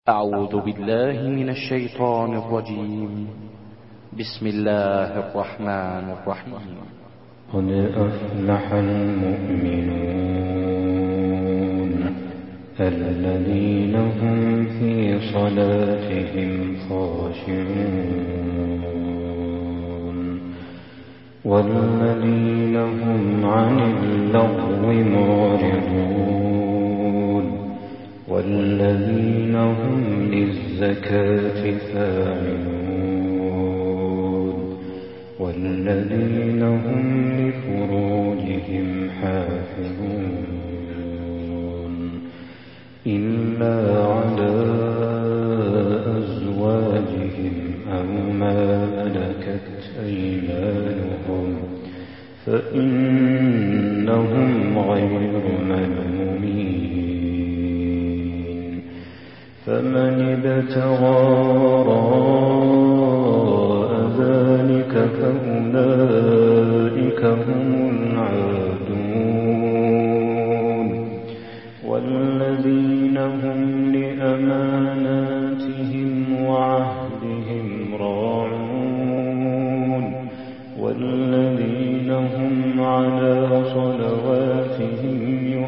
أعوذ بالله من الشيطان الرجيم. بسم الله الرحمن الرحيم. قد أفلح المؤمنون الذين هم في صلاتهم خاشعون والذين هم عن اللغو معرضون والذين هم للزكاة فاعلون والذين هم لفروجهم حافظون إلا على أزواجهم أو ما ملكت أيمانهم فإنهم غير ملومين. فمن ابتغى وراء ذلك فأولئك هم العادون والذين هم لأماناتهم وعهدهم راعون والذين هم على صلواتهم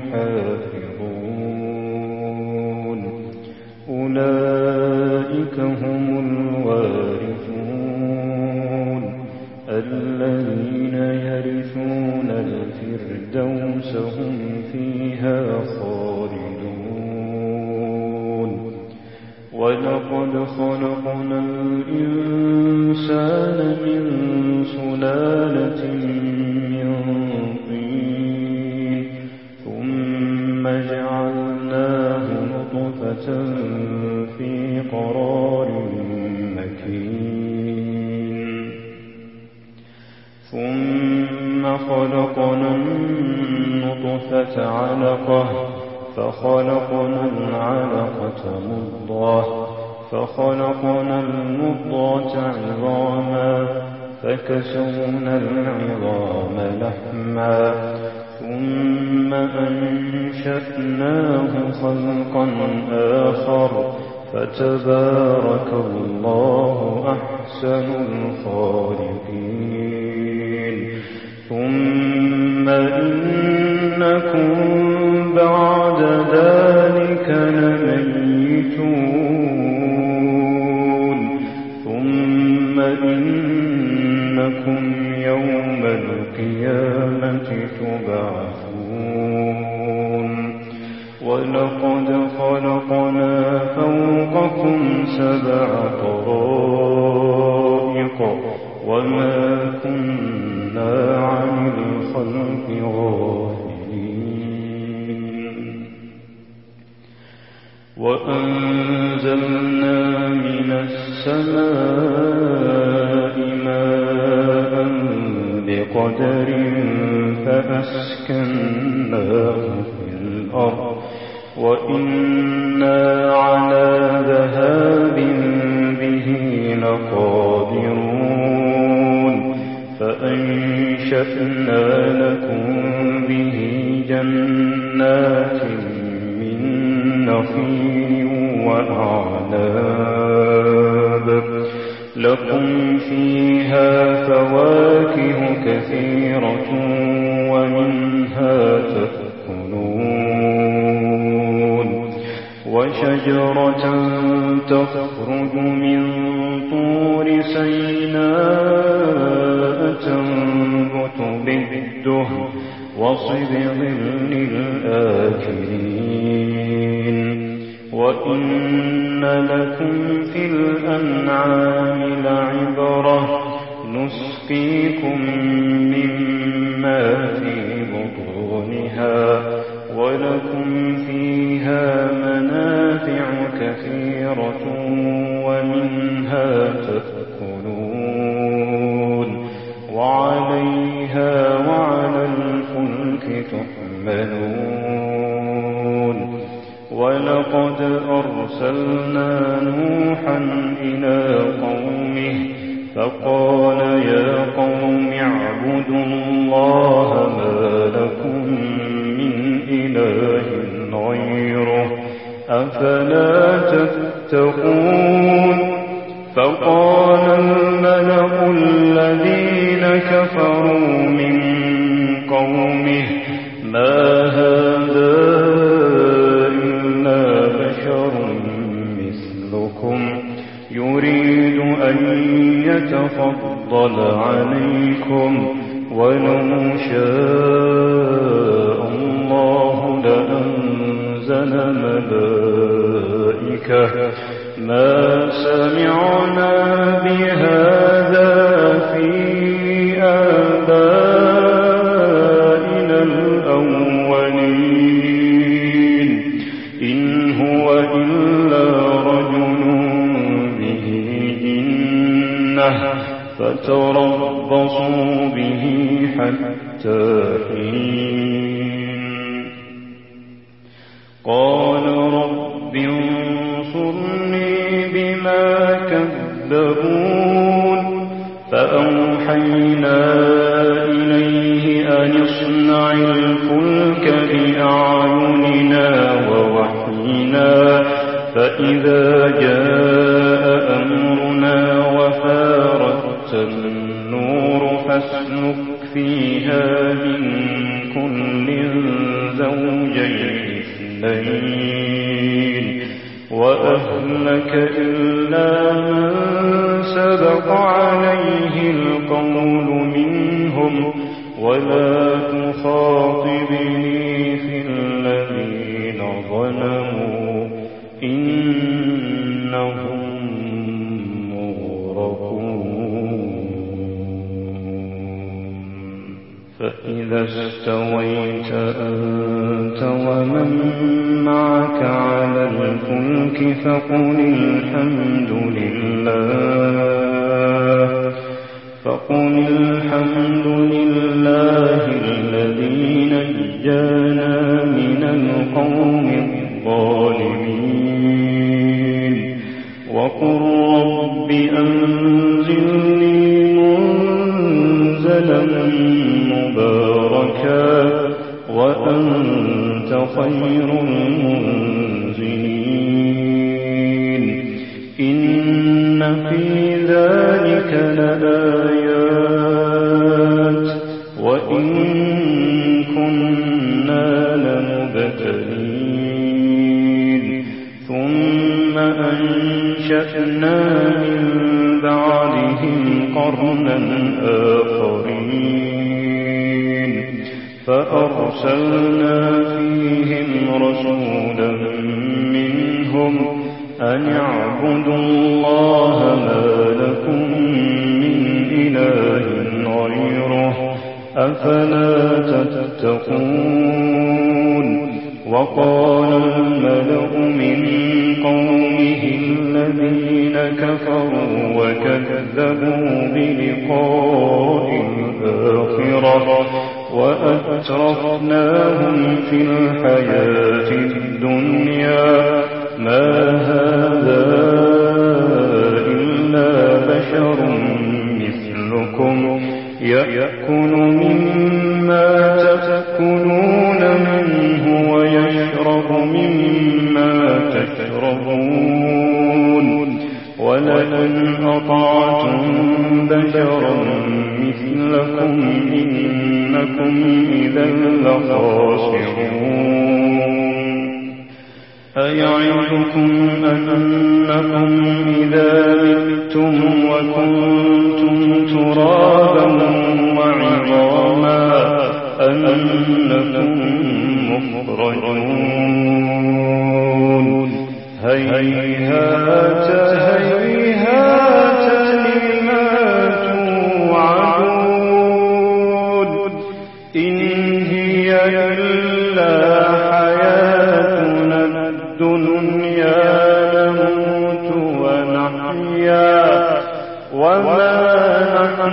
يحافظون أولئك هم الوارثون الذين يرثون الفردوس هم فيها خالدون. ولقد خلقنا الإنسان من سلالة من طين ثم جعلناه نطفة في قرار مكين ثم خلقنا النطفة علقة فخلقنا العلقة مضغة فخلقنا المضغة عظاما فكسونا العظام لحما ثم أنشأناه خلقا آخر فتبارك الله أحسن الخالقين. ثم إنكم بعد ذلك لميتون ثم إنكم يوم القيامة تبعثون. ولقد خلقنا فوقكم 7 طرائق وما كنا عن الخلق غافلين. وأنزلنا من السماء ماء بقدر فأسكناه في الأرض وإنا على ذهاب به لقادرون. فأنشأنا لكم به جنات من نخيل وأعناب لكم فيها فواكه كثيرة ومنها تأكلون. وشجرة تخرج من طور سيناء تنبت بالدهن وصبغ للآكلين. وإن لكم في الأنعام لعبرة نسقيكم مما في بطونها ولكم فيها منافع كثيرة ومنها تأكلون وعليها وعلى الفلك تحملون. ولقد أرسلنا نوحا إلى قومه فقال يا قوم اعبدوا الله ما لكم من إله غيره أفلا تتقون. تتقون فقال الملأ الذين كفروا من قومه ما هذا إلا بشر مثلكم يريد أن يتفضل عليكم ولو شاء الله لأنزل ملائكة ما سمعنا بهذا في آبائنا الأولين إن هو إلا رجل به جنة فتربصوا به حتى حين قال رب انصرني بما كذبون فأوحينا إليه أن اصنع الفلك بأعيننا ووحينا فإذا جاء أمرنا وفارت النور فاسلك فيها من كل زوجين اثنين وأهلك إلا من سبق عليه القول منهم ولا تخاطبني في الذين ظلموا إنهم فإذا استويت أنت ومن معك على الفلك فقل الحمد لله الذي نجانا من القوم الظالمين وقل رب أنزلني منزلا مباركا وأنت خير المنزلين إن في ذلك لآيات وإن كنا لمبتلين ثم أنشأنا من بعدهم قرنا آخرين فأرسلنا فيهم رسولا منهم أن اعبدوا الله ما لكم من إله غيره أفلا تتقون وقال الملأ من قومه الذين كفروا وكذبوا بلقاء الآخرة وأترفناهم في الحياة الدنيا ما هذا إلا بشر مثلكم يأكل مما تأكلون منه ويشرب مما تشربون ولئن أطعتم بشرا مثلكم إنكم إذا لخاسرون أيعدكم أنكم إذا متم وكنتم ترابا وعظاما أنكم مخرجون هيهات هيهات لما توعدون إن هي إلا حياتنا الدنيا نموت ونحيا وما نحن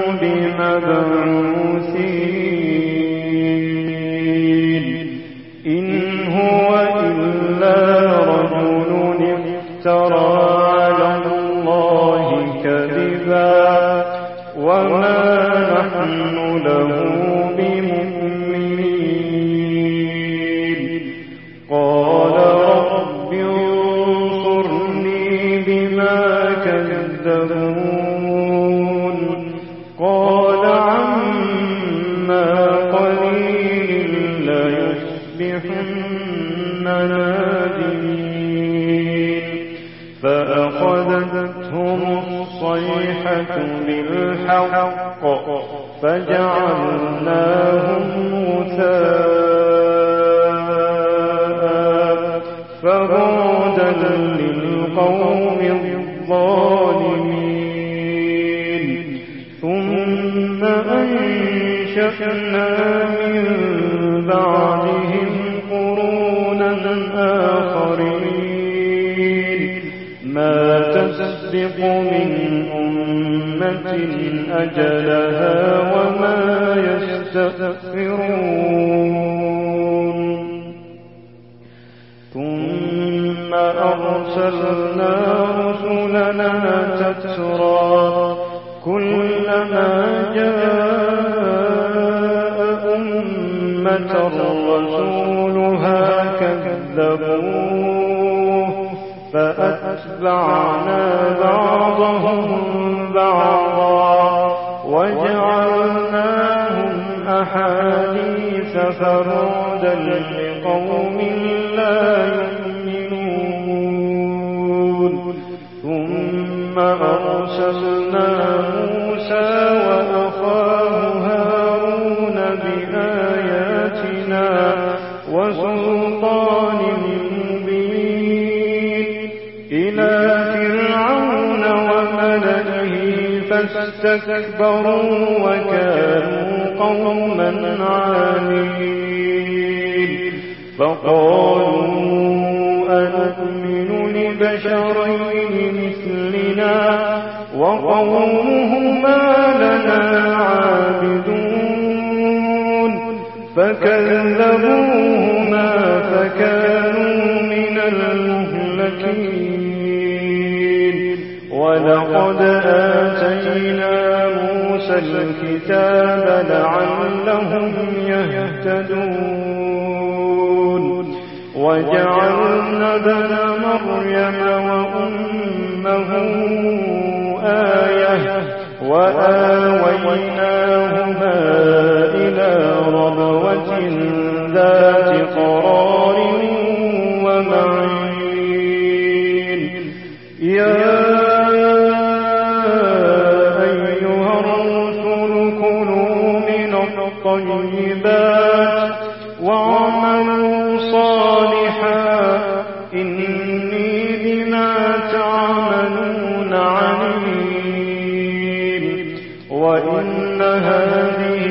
بمبعوثين إن هو إلا رجل افترى على الله كذبا وما نحن له بمؤمنين قال رب انصرني الصيحة بالحق فجعلناهم غثاء فبعدا للقوم الظالمين ثم أنشأنا من بعدهم قرونا آخرين ما تسبق من أمة أجلها وما يستأخرون ثم أرسلنا رسلنا تترى كلما جاء أمة رسولها كذبوه فأتبعنا بعضهم بعضا وجعلناهم أحاديث فرودا لقوم لا يؤمنون ثم أرسلنا موسى وأخاه هارون بآياتنا وسلطان مبين إلى فرعون وملئه فاستكبروا وكانوا قوما عالين فقالوا أنؤمن لبشرين مثلنا وقومهما لنا عابدون فكذبوهما فكانوا من المهلكين ولقد آتينا موسى الكتاب لعلهم يهتدون وجعلنا ابن مريم وأمه آية وآويناهما إلى ربوة ذات قرار ومعين يا أيها الرسل كلوا من الطيبات واعملوا صالحا إني بما تعملون عليم وإن هذه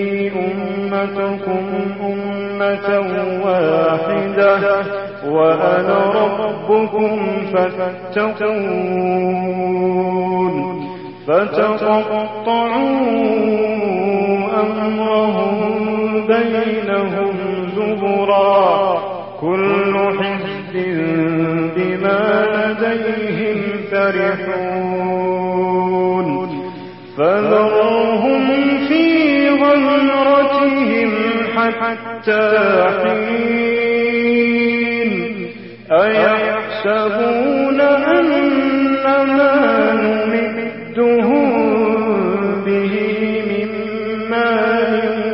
أمتكم أمة واحدة وأنا ربكم فاتقون فتقطعوا أمرهم بينهم زبرا كل حزب بما لديهم فرحون فذرهم في غمرتهم حتى حين أيحسبون أن ما نمدهم به من مال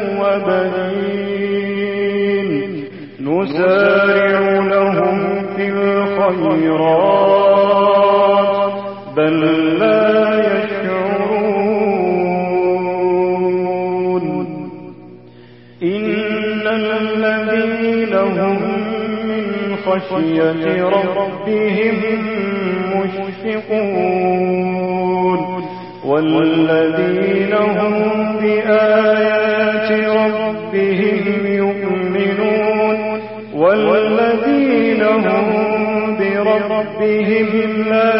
وبنين نسارع لهم في الخيرات بل لا يشعرون إن الذين هم من خشية ربهم مشفقون والذين هم بآيات ربهم يؤمنون والذين هم بربهم لا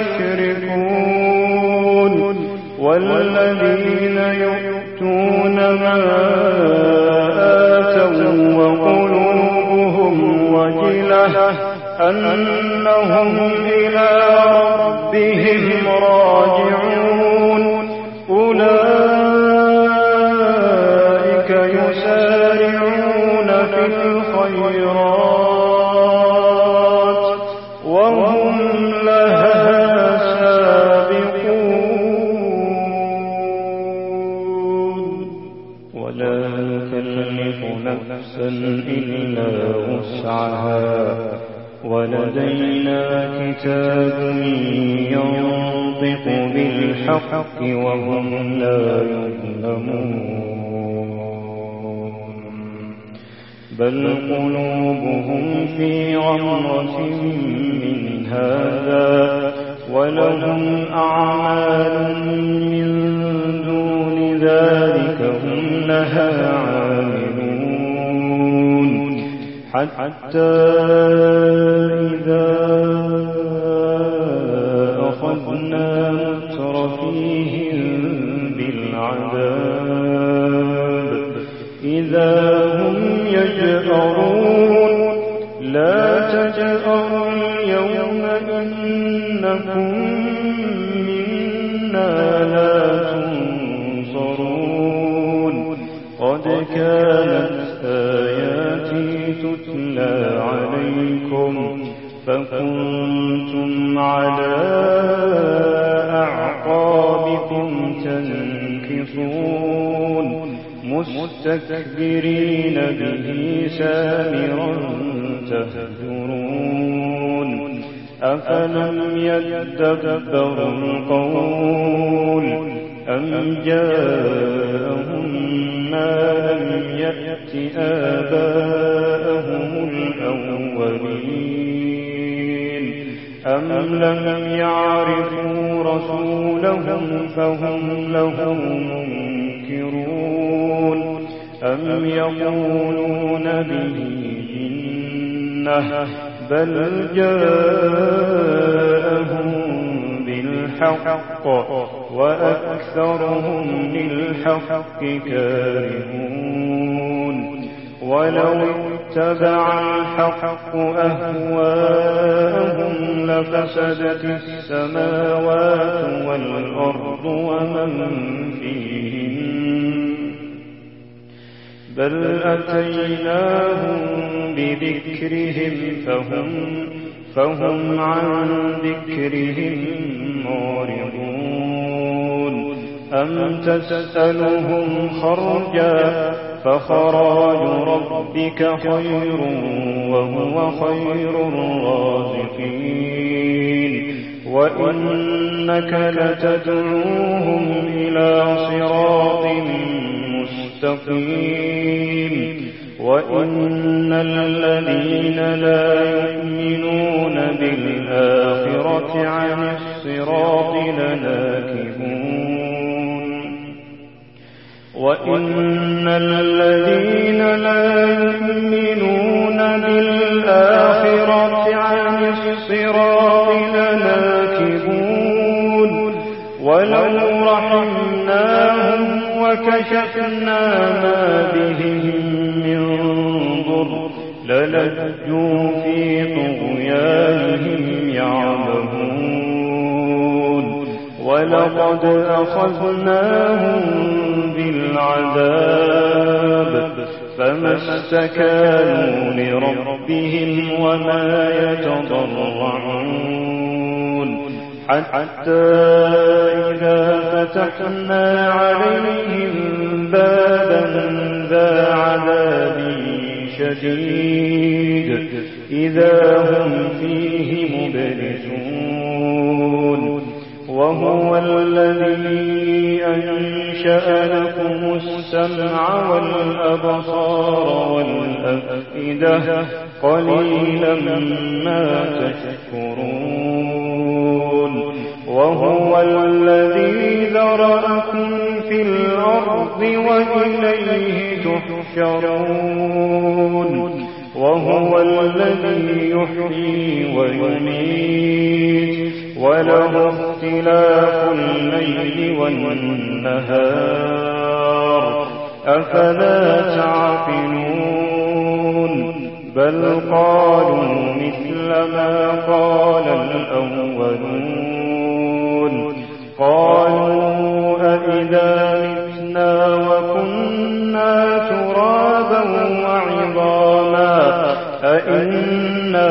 يشركون والذين يؤتون ما آتوا وقلوبهم وجلة أنهم إلى ربهم راجعون أولئك يسارعون في الخيرات وهم لها سابقون ولا نكلف نفسا إلا وسعها ولدينا كتاب ينطق ينطق بالحق وهم لا يظلمون بل قلوبهم في غمرة من هذا ولهم أعمال من دون ذلك هم لها عاملون حتى إذا أخذنا مترفيهم بالعذاب إذا هم يجأرون لا تجأروا اليوم إنكم منا لا تنصرون قد كانت آياتي تتلى عليكم فكنتم على أعقابكم تنكصون مستكبرين به سامرا تهجرون أفلم يدبروا القول أم جاءهم ما لم يأت آباءهم الأولين أم لم يعرفوا رسولهم فهم له منكرون أم يقولون به جنة بل جاءهم بالحق وأكثرهم للحق كارهون ولو اتبع الحق أهواءهم لفسدت السماوات والأرض ومن فيهن بل أتيناهم بذكرهم فهم عن ذكرهم معرضون أم تسألهم خرجا فخراج ربك خير وهو خير الرازقين وإنك لتدعوهم إلى صراط مستقيم وإن الذين لا يؤمنون بالآخرة عن الصراط لناكبون وإن الذين لا يؤمنون بالآخرة عن الصراط لناكبون ولو رحمناهم وكشفنا ما بهم من ضر للجوا في طغيانهم يعمهون ولقد أخذناهم بالعذاب فما استكانوا لربهم وما يتضرعون حتى إذا فتحنا عليهم بابا ذا عذاب شديد إذا هم فيه مبلسون وهو الذي أنشأ لكم السمع والأبصار والأفئدة قليلا ما تشكرون وهو الذي ذرأكم في الأرض وإليه تحشرون وهو الذي يحيي ويميت وله اختلاف الليل والنهار أفلا تعقلون بل قالوا مثل ما قال الأولون قالوا أئذا متنا وكنا ترابا وعظاما أئنا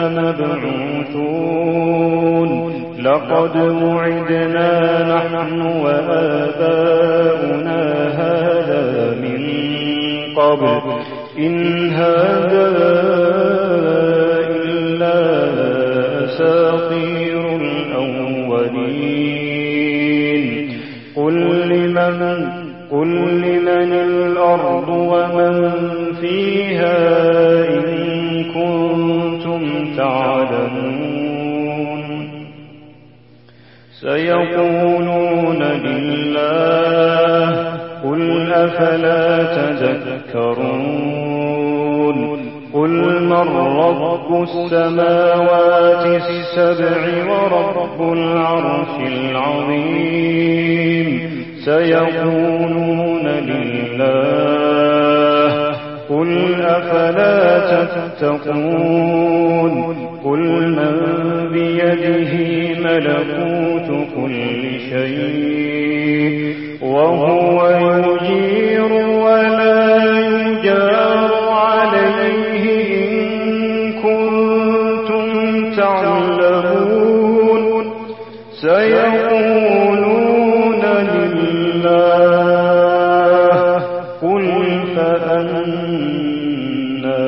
لمبعوثون لقد وعدنا نحن وآباؤنا هذا من قبل إن هذا إلا أساطير الأولين قل لمن الأرض ومن فيها إن كنتم تعلمون سيقولون لله قل أفلا تذكرون قل من رب السماوات السبع ورب العرش العظيم سيقولون لله قل أفلا تتقون قل من بيده ملكوت كل شيء وهو يجير ولا يجار عليه إن كنتم تعلمون سيقولون لله قل فأنا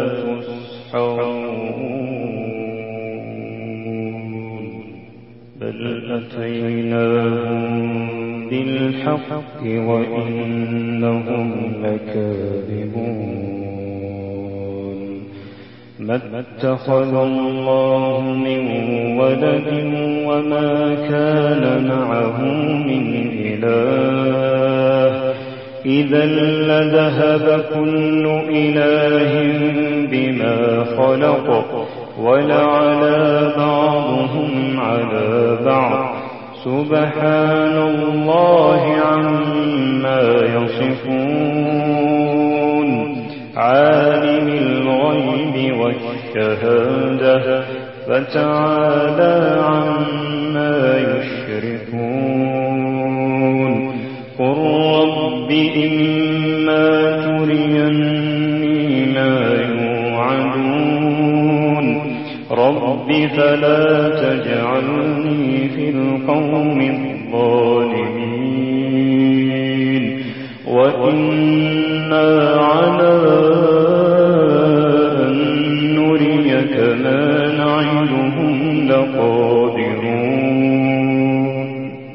تسحرون بل أتيناهم بالحق وإنهم لكاذبون ما اتخذ الله من ولد وما كان معه من إله إذا لذهب كل إله بما خلق ولعلى بعضهم على بعض سبحان الله عما يصفون عالم الغيب والشهادة فتعالى عما يشركون قل رب إما تريني ما يوعدون رب فلا تجعلني في القوم الظالمين وإنا على أن نريك ما نعدهم لقادرون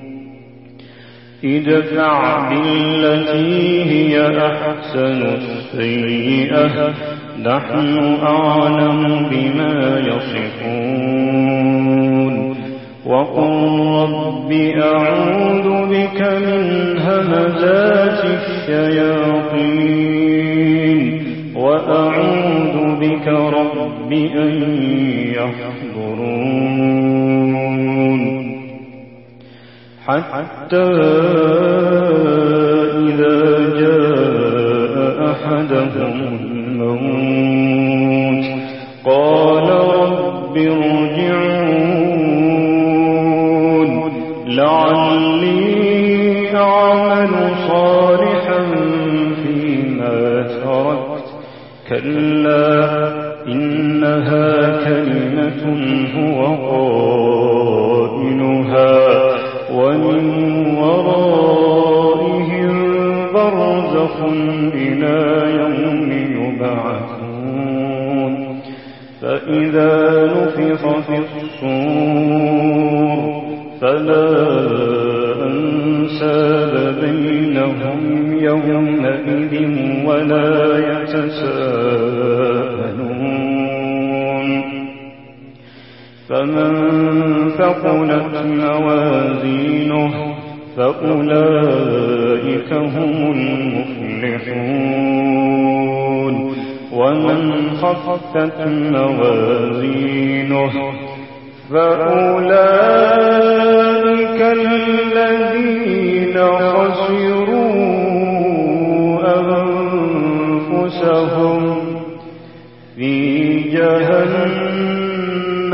ادفع بالتي هي أحسن السيئة نحن أعلم بما يصفون وقل رب أعوذ بك من همزات الشياطين وأعوذ بك رب أن يحضرون حتى إذا جاء أحدهم الموت قال رب ارجعون لعلي أعمل صالحا فيما تركت كلا إنها كلمة هو قائلها ومن ورائهم برزخ إلى يوم يبعثون فإذا نفخ في الصور فلا أنساب بينهم يومئذ ولا يتساءلون فمن ثقلت موازينه فأولئك هم المفلحون ومن خفت موازينه فأولئك الذين خسروا أنفسهم في جهنم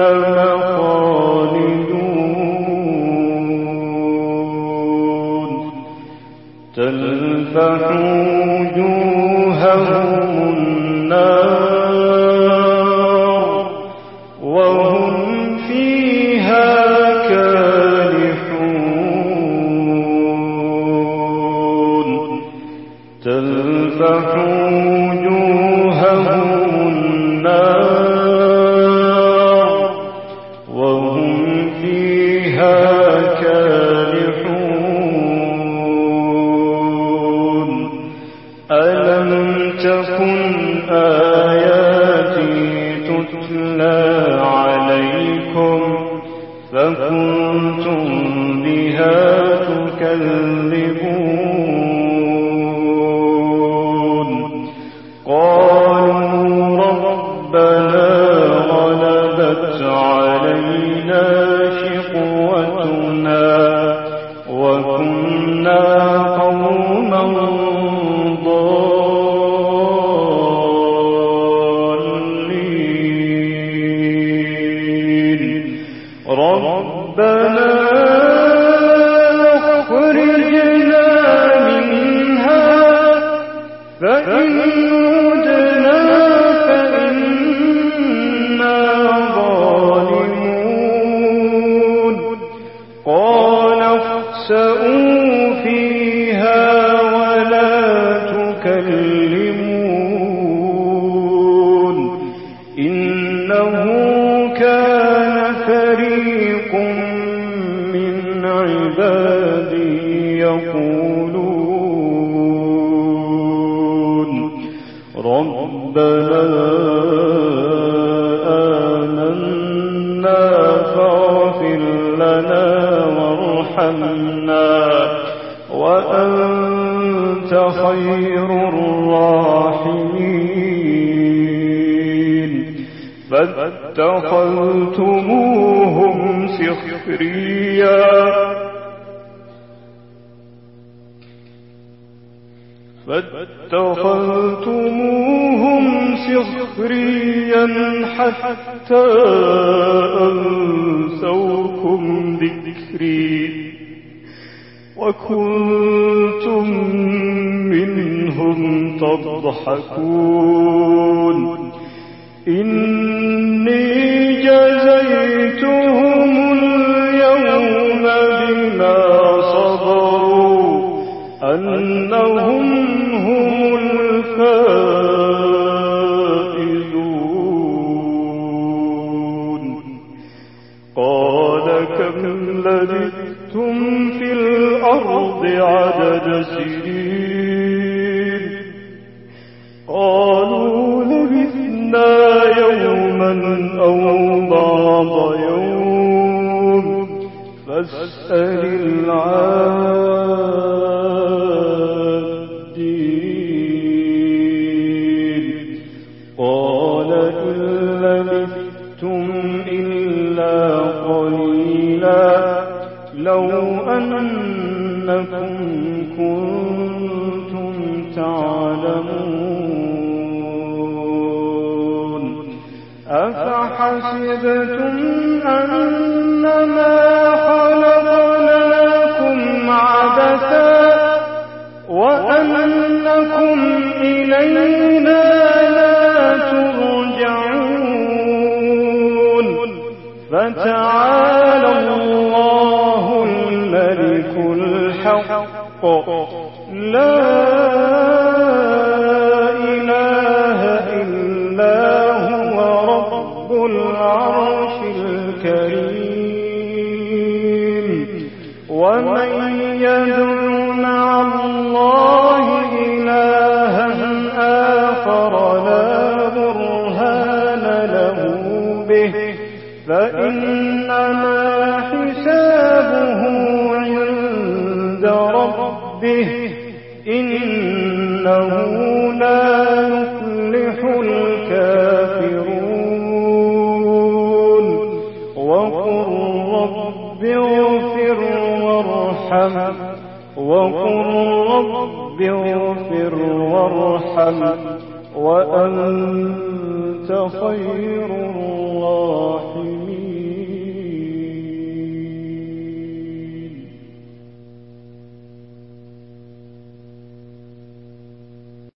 خالدون تلفح وجوههم النار وهم فيها كالحون تلفح وجوههم النار وهم فيها كالحون فكنتم بها تكذبون قالوا ربنا غلبت علينا شقوتنا وكنا قوما ضالين ربنا اخرجنا منها فإن عدنا فإنا ظالمون قال اخسئوا فيها ولا تكلمون إنه كان فريق من عبادي يقولون ربنا آمنا فاغفر لنا وارحمنا وأنت خير الراحمين فاتخذتموهم سخريا حتى أنسوكم ذكري وكنتم منهم تضحكون إني جزيتهم اليوم بما صبروا أنهم هم الفائزون قال كم لبثتم في الأرض عدد سنين قالوا لبثنا يوما أو بعض يوم فاسأل العادين قال إن لبثتم إلا قليلا لو أنكم كنتم تعلمون أفحسبتم أنما خلقناكم عبثا وأنكم إلينا لا ترجعون فتعالى الله الملك الحق لا إله إلا هو رب العرش الكريم ومن يدع مع الله إلها آخر لا برهان له به فإنما حسابه عند ربه إنه لا يفلح الكافرون وقل رب اغفر وارحم وأنت خير